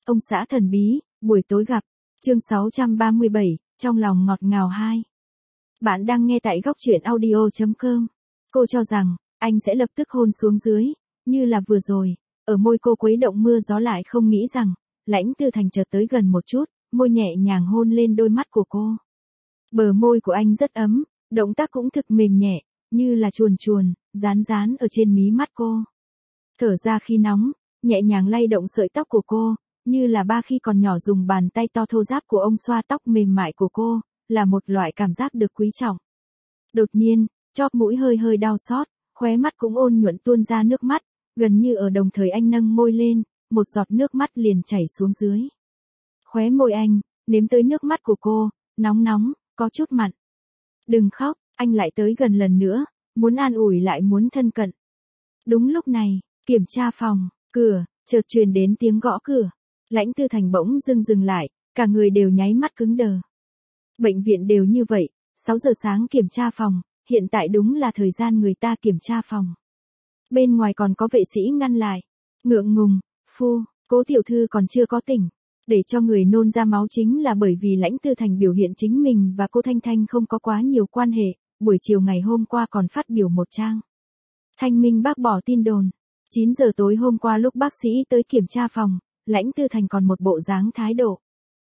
Ông xã thần bí, buổi tối gặp. Chương 637, trong lòng ngọt ngào 2. Bạn đang nghe tại góc truyện audio.com. Cô cho rằng, anh sẽ lập tức hôn xuống dưới, như là vừa rồi, ở môi cô khuấy động mưa gió, lại không nghĩ rằng, Lãnh Tư Thành chợt tới gần một chút, môi nhẹ nhàng hôn lên đôi mắt của cô. Bờ môi của anh rất ấm, động tác cũng thực mềm nhẹ, như là chuồn chuồn, dán dán ở trên mí mắt cô. Thở ra khi nóng, nhẹ nhàng lay động sợi tóc của cô, như là ba khi còn nhỏ dùng bàn tay to thô ráp của ông xoa tóc mềm mại của cô, là một loại cảm giác được quý trọng. Đột nhiên, chóp mũi hơi hơi đau xót, khóe mắt cũng ôn nhuận tuôn ra nước mắt, gần như ở đồng thời anh nâng môi lên, một giọt nước mắt liền chảy xuống dưới. Khóe môi anh, nếm tới nước mắt của cô, nóng nóng, có chút mặn. Đừng khóc, anh lại tới gần lần nữa, muốn an ủi lại muốn thân cận. Đúng lúc này, kiểm tra phòng, cửa, chợt truyền đến tiếng gõ cửa. Lãnh Tư Thành bỗng dừng lại, cả người đều nháy mắt cứng đờ. Bệnh viện đều như vậy, 6 giờ sáng kiểm tra phòng, hiện tại đúng là thời gian người ta kiểm tra phòng. Bên ngoài còn có vệ sĩ ngăn lại. Ngượng ngùng, Cố tiểu thư còn chưa có tỉnh. Để cho người nôn ra máu chính là bởi vì Lãnh Tư Thành biểu hiện chính mình và cô Thanh Thanh không có quá nhiều quan hệ, buổi chiều ngày hôm qua còn phát biểu một trang. Thanh minh bác bỏ tin đồn. 9 giờ tối hôm qua lúc bác sĩ tới kiểm tra phòng, Lãnh Tư Thành còn một bộ dáng thái độ.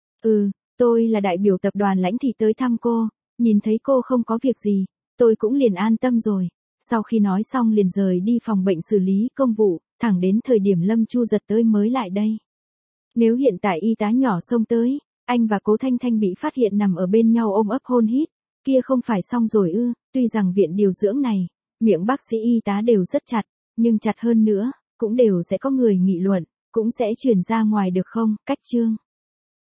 Tôi là đại biểu tập đoàn Lãnh thì tới thăm cô, nhìn thấy cô không có việc gì, tôi cũng liền an tâm rồi. Sau khi nói xong liền rời đi phòng bệnh xử lý công vụ, thẳng đến thời điểm Lâm Chu Giật tới mới lại đây. Nếu hiện tại y tá nhỏ xông tới, anh và Cố Thanh Thanh bị phát hiện nằm ở bên nhau ôm ấp hôn hít, kia không phải xong rồi ư? Tuy rằng viện điều dưỡng này, miệng bác sĩ y tá đều rất chặt, nhưng chặt hơn nữa, cũng đều sẽ có người nghị luận, cũng sẽ truyền ra ngoài được không? Cách chương.